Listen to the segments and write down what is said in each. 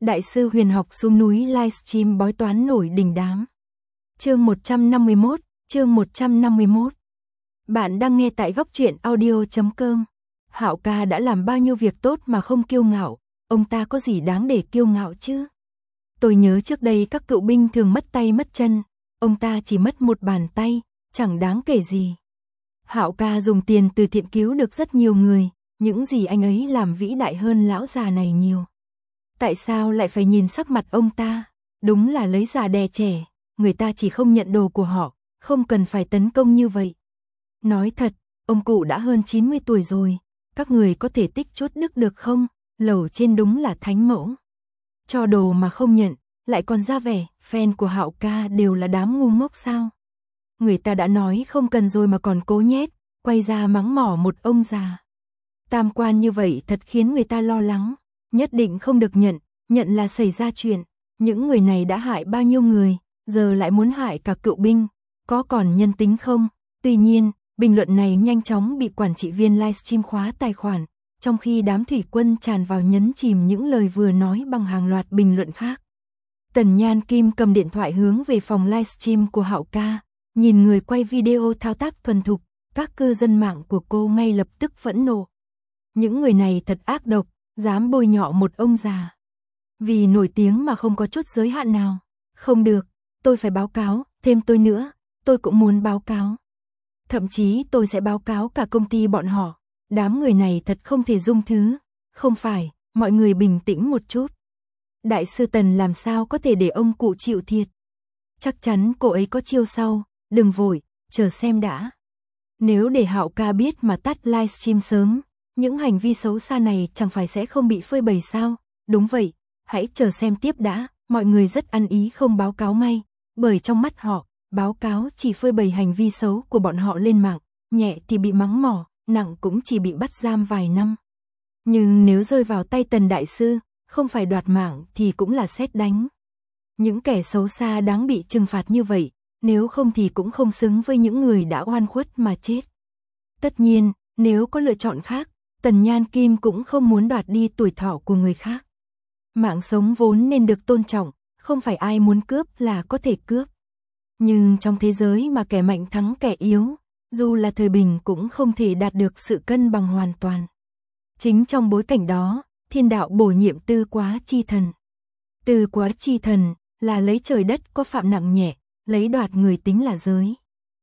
Đại sư huyền học xuống núi livestream bói toán nổi đình đám. Chương 151. Bạn đang nghe tại góc truyện audio.com. Hạo ca đã làm bao nhiêu việc tốt mà không kiêu ngạo, ông ta có gì đáng để kiêu ngạo chứ? Tôi nhớ trước đây các cựu binh thường mất tay mất chân, ông ta chỉ mất một bàn tay, chẳng đáng kể gì. Hạo ca dùng tiền từ thiện cứu được rất nhiều người, những gì anh ấy làm vĩ đại hơn lão già này nhiều. Tại sao lại phải nhìn sắc mặt ông ta? Đúng là lấy già đè trẻ, người ta chỉ không nhận đồ của họ, không cần phải tấn công như vậy. Nói thật, ông cụ đã hơn 90 tuổi rồi, các người có thể tích chút đức được không? Lầu trên đúng là thánh mẫu. Cho đồ mà không nhận, lại còn ra vẻ, fan của Hạo ca đều là đám ngu ngốc sao? Người ta đã nói không cần rồi mà còn cố nhét, quay ra mắng mỏ một ông già. Tam quan như vậy thật khiến người ta lo lắng, nhất định không được nhận là xảy ra chuyện. Những người này đã hại bao nhiêu người, giờ lại muốn hại cả cựu binh, có còn nhân tính không? Tuy nhiên, bình luận này nhanh chóng bị quản trị viên livestream khóa tài khoản, trong khi đám thủy quân tràn vào nhấn chìm những lời vừa nói bằng hàng loạt bình luận khác. Tần Nhan Kim cầm điện thoại hướng về phòng livestream của Hạo ca, nhìn người quay video thao tác thuần thục, các cư dân mạng của cô ngay lập tức phẫn nộ. Những người này thật ác độc, dám bôi nhọ một ông già. Vì nổi tiếng mà không có chút giới hạn nào. Không được, tôi phải báo cáo, thêm tôi nữa, tôi cũng muốn báo cáo. Thậm chí tôi sẽ báo cáo cả công ty bọn họ. Đám người này thật không thể dung thứ. Không phải, mọi người bình tĩnh một chút. Đại sư Tần làm sao có thể để ông cụ chịu thiệt. Chắc chắn cô ấy có chiêu sau, đừng vội, chờ xem đã. Nếu để Hạo ca biết mà tắt livestream sớm, những hành vi xấu xa này chẳng phải sẽ không bị phơi bày sao? Đúng vậy, hãy chờ xem tiếp đã. Mọi người rất ăn ý không báo cáo ngay, bởi trong mắt họ, báo cáo chỉ phơi bày hành vi xấu của bọn họ lên mạng, nhẹ thì bị mắng mỏ, nặng cũng chỉ bị bắt giam vài năm. Nhưng nếu rơi vào tay Tần đại sư, không phải đoạt mạng thì cũng là sét đánh. Những kẻ xấu xa đáng bị trừng phạt như vậy, nếu không thì cũng không xứng với những người đã oan khuất mà chết. Tất nhiên, nếu có lựa chọn khác, Tần Nhan Kim cũng không muốn đoạt đi tuổi thọ của người khác. Mạng sống vốn nên được tôn trọng, không phải ai muốn cướp là có thể cướp. Nhưng trong thế giới mà kẻ mạnh thắng kẻ yếu, dù là thời bình cũng không thể đạt được sự cân bằng hoàn toàn. Chính trong bối cảnh đó, thiên đạo bổ nhiệm Tư Quá Chi Thần. Tư Quá Chi Thần là lấy trời đất có phạm nặng nhẹ, lấy đoạt người tính là giới.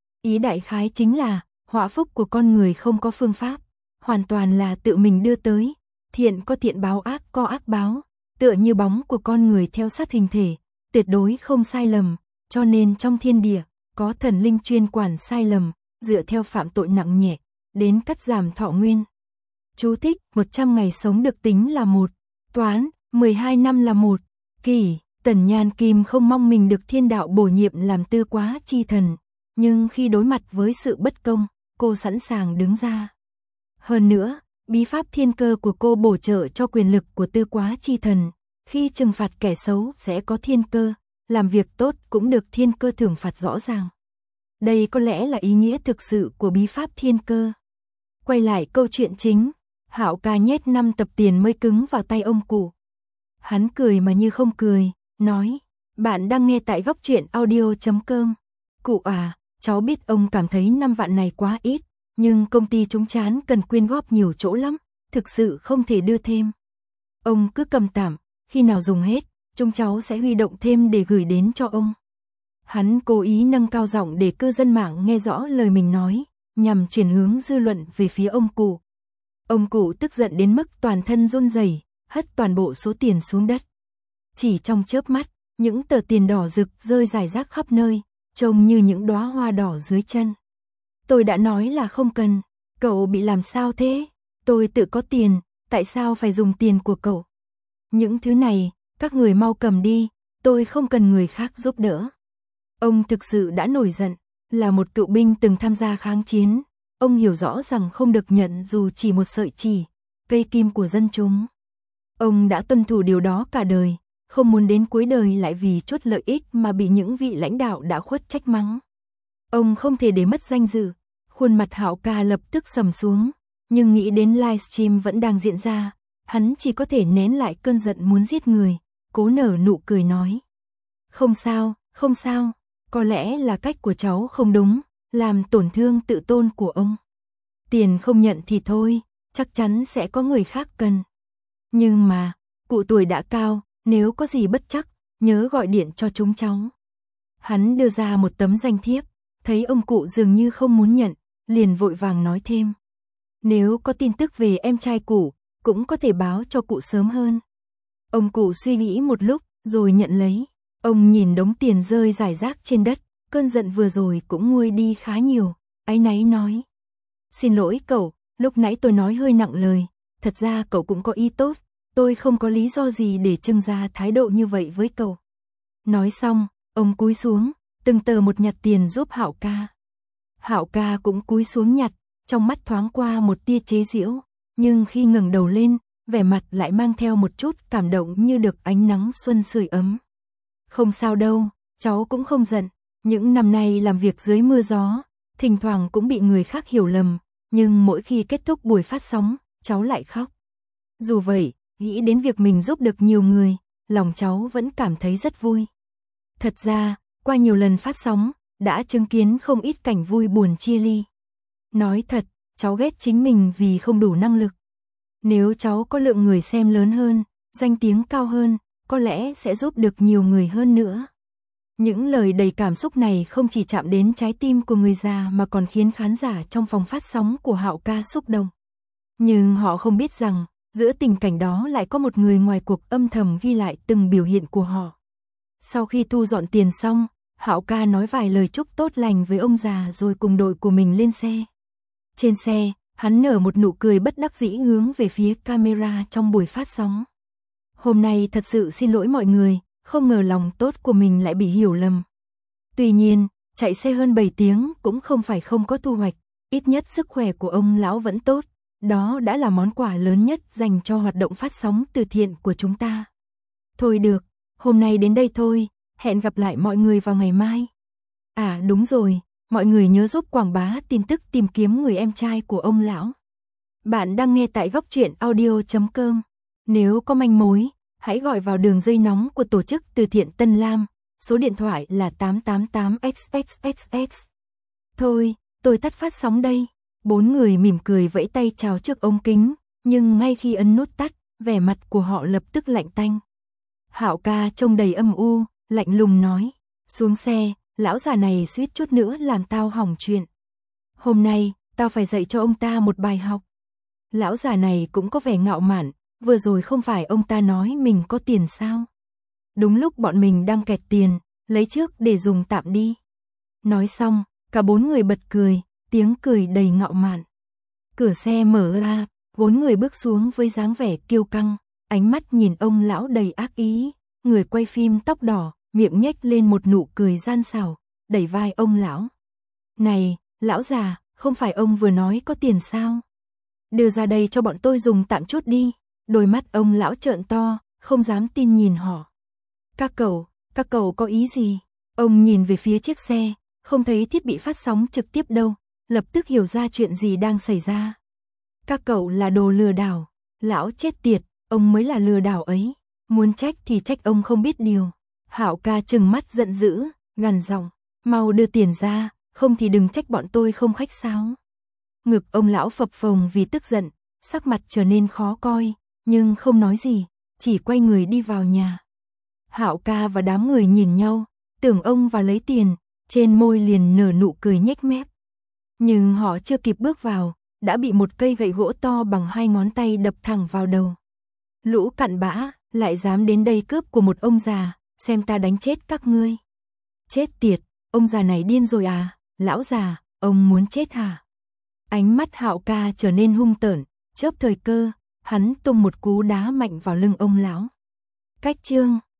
Ý đại khái chính là, họa phúc của con người không có phương pháp, hoàn toàn là tự mình đưa tới, thiện có thiện báo, ác có ác báo, tựa như bóng của con người theo sát hình thể, tuyệt đối không sai lầm, cho nên trong thiên địa, có thần linh chuyên quản sai lầm, dựa theo phạm tội nặng nhẹ, đến cắt giảm thọ nguyên. Chú thích, 100 ngày sống được tính là một, toán, 12 năm là một, kỷ. Tần Nhan Kim không mong mình được thiên đạo bổ nhiệm làm Tư Quá Chi Thần, nhưng khi đối mặt với sự bất công, cô sẵn sàng đứng ra. Hơn nữa, bí pháp thiên cơ của cô bổ trợ cho quyền lực của Tư Quá Chi Thần, khi trừng phạt kẻ xấu sẽ có thiên cơ, làm việc tốt cũng được thiên cơ thưởng phạt rõ ràng. Đây có lẽ là ý nghĩa thực sự của bí pháp thiên cơ. Quay lại câu chuyện chính, Hạo ca nhét 5 tập tiền mới cứng vào tay ông cụ. Hắn cười mà như không cười, nói, bạn đang nghe tại góc truyện audio.com. Cụ à, cháu biết ông cảm thấy 5 vạn này quá ít, nhưng công ty chúng chán cần quyên góp nhiều chỗ lắm, thực sự không thể đưa thêm. Ông cứ cầm tạm, khi nào dùng hết, chúng cháu sẽ huy động thêm để gửi đến cho ông. Hắn cố ý nâng cao giọng để cư dân mạng nghe rõ lời mình nói, nhằm chuyển hướng dư luận về phía ông cụ. Ông cụ tức giận đến mức toàn thân run rẩy, hất toàn bộ số tiền xuống đất. Chỉ trong chớp mắt, những tờ tiền đỏ rực rơi rải rác khắp nơi, trông như những đóa hoa đỏ dưới chân. Tôi đã nói là không cần, cậu bị làm sao thế? Tôi tự có tiền, tại sao phải dùng tiền của cậu? Những thứ này, các người mau cầm đi, tôi không cần người khác giúp đỡ. Ông thực sự đã nổi giận, là một cựu binh từng tham gia kháng chiến, ông hiểu rõ rằng không được nhận dù chỉ một sợi chỉ, cây kim của dân chúng. Ông đã tuân thủ điều đó cả đời, không muốn đến cuối đời lại vì chút lợi ích mà bị những vị lãnh đạo đã khuất trách mắng. Ông không thể để mất danh dự, khuôn mặt Hạo ca lập tức sầm xuống, nhưng nghĩ đến livestream vẫn đang diễn ra, hắn chỉ có thể nén lại cơn giận muốn giết người, cố nở nụ cười nói. Không sao, không sao, có lẽ là cách của cháu không đúng, làm tổn thương tự tôn của ông. Tiền không nhận thì thôi, chắc chắn sẽ có người khác cần. Nhưng mà, cụ tuổi đã cao, nếu có gì bất trắc, nhớ gọi điện cho chúng cháu. Hắn đưa ra một tấm danh thiếp, thấy ông cụ dường như không muốn nhận, liền vội vàng nói thêm. Nếu có tin tức về em trai cụ, cũng có thể báo cho cụ sớm hơn. Ông cụ suy nghĩ một lúc, rồi nhận lấy. Ông nhìn đống tiền rơi rải rác trên đất, cơn giận vừa rồi cũng nguôi đi khá nhiều, áy náy nói. Xin lỗi cậu, lúc nãy tôi nói hơi nặng lời, thật ra cậu cũng có ý tốt, tôi không có lý do gì để trưng ra thái độ như vậy với cậu. Nói xong, ông cúi xuống, từng tờ một nhặt tiền giúp Hạo ca. Hạo ca cũng cúi xuống nhặt, trong mắt thoáng qua một tia chế giễu, nhưng khi ngẩng đầu lên, vẻ mặt lại mang theo một chút cảm động như được ánh nắng xuân sưởi ấm. Không sao đâu, cháu cũng không giận, những năm nay làm việc dưới mưa gió, thỉnh thoảng cũng bị người khác hiểu lầm, nhưng mỗi khi kết thúc buổi phát sóng, cháu lại khóc. Dù vậy, nghĩ đến việc mình giúp được nhiều người, lòng cháu vẫn cảm thấy rất vui. Thật ra, qua nhiều lần phát sóng, đã chứng kiến không ít cảnh vui buồn chia ly. Nói thật, cháu ghét chính mình vì không đủ năng lực. Nếu cháu có lượng người xem lớn hơn, danh tiếng cao hơn, có lẽ sẽ giúp được nhiều người hơn nữa. Những lời đầy cảm xúc này không chỉ chạm đến trái tim của người già mà còn khiến khán giả trong phòng phát sóng của Hạo ca xúc động. Nhưng họ không biết rằng, giữa tình cảnh đó lại có một người ngoài cuộc âm thầm ghi lại từng biểu hiện của họ. Sau khi thu dọn tiền xong, Hạo ca nói vài lời chúc tốt lành với ông già rồi cùng đội của mình lên xe. Trên xe, hắn nở một nụ cười bất đắc dĩ hướng về phía camera trong buổi phát sóng. Hôm nay thật sự xin lỗi mọi người, không ngờ lòng tốt của mình lại bị hiểu lầm. Tuy nhiên, chạy xe hơn 7 tiếng cũng không phải không có thu hoạch, ít nhất sức khỏe của ông lão vẫn tốt, đó đã là món quà lớn nhất dành cho hoạt động phát sóng từ thiện của chúng ta. Thôi được, hôm nay đến đây thôi, hẹn gặp lại mọi người vào ngày mai. À đúng rồi, mọi người nhớ giúp quảng bá tin tức tìm kiếm người em trai của ông lão. Bạn đang nghe tại góc truyện audio.com. Nếu có manh mối, hãy gọi vào đường dây nóng của tổ chức từ thiện Tân Lam, số điện thoại là 888XXXX. Thôi, tôi tắt phát sóng đây. 4 người mỉm cười vẫy tay chào trước ống kính, nhưng ngay khi ấn nút tắt, vẻ mặt của họ lập tức lạnh tanh. Hạo ca trông đầy âm u, lạnh lùng nói, xuống xe, lão già này suýt chút nữa làm tao hỏng chuyện. Hôm nay, tao phải dạy cho ông ta một bài học. Lão già này cũng có vẻ ngạo mạn, vừa rồi không phải ông ta nói mình có tiền sao? Đúng lúc bọn mình đang kẹt tiền, lấy trước để dùng tạm đi. Nói xong, cả 4 người bật cười, tiếng cười đầy ngạo mạn. Cửa xe mở ra, 4 người bước xuống với dáng vẻ kiêu căng, ánh mắt nhìn ông lão đầy ác ý, người quay phim tóc đỏ, miệng nhếch lên một nụ cười gian xảo, đẩy vai ông lão. Này, lão già, không phải ông vừa nói có tiền sao? Đưa ra đây cho bọn tôi dùng tạm chút đi. Đôi mắt ông lão trợn to, không dám tin nhìn họ. Các cậu có ý gì? Ông nhìn về phía chiếc xe, không thấy thiết bị phát sóng trực tiếp đâu, lập tức hiểu ra chuyện gì đang xảy ra. Các cậu là đồ lừa đảo, lão chết tiệt, ông mới là lừa đảo ấy, muốn trách thì trách ông không biết điều. Hạo ca trừng mắt giận dữ, gằn giọng, mau đưa tiền ra, không thì đừng trách bọn tôi không khách sáo. Ngực ông lão phập phồng vì tức giận, sắc mặt trở nên khó coi, nhưng không nói gì, chỉ quay người đi vào nhà. Hạo ca và đám người nhìn nhau, tưởng ông vào lấy tiền, trên môi liền nở nụ cười nhếch mép. Nhưng họ chưa kịp bước vào, đã bị một cây gậy gỗ to bằng 2 ngón tay đập thẳng vào đầu. Lũ cặn bã, lại dám đến đây cướp của một ông già, xem ta đánh chết các ngươi. Chết tiệt, ông già này điên rồi à, lão già, ông muốn chết hả? Ánh mắt Hạo ca trở nên hung tợn, chớp thời cơ, hắn tung một cú đá mạnh vào lưng ông lão. Cách chương